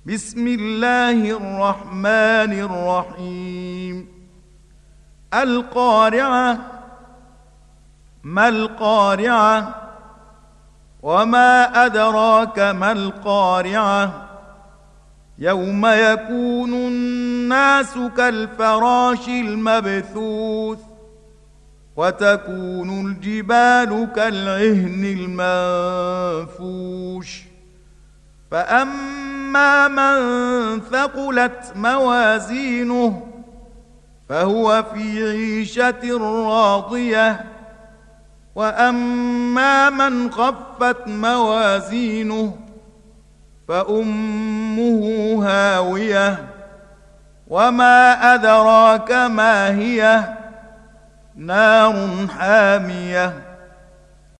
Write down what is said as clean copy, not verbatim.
بسم الله الرحمن الرحيم. القارعة. ما القارعة؟ وما أدراك ما القارعة؟ يوم يكون الناس كالفراش المبثوث وتكون الجبال كالعهن المنفوش. فأما من ثقلت موازينه فهو في عيشة راضية، وأما من خفت موازينه فأمه هاوية. وما أدراك ما هي؟ نار حامية.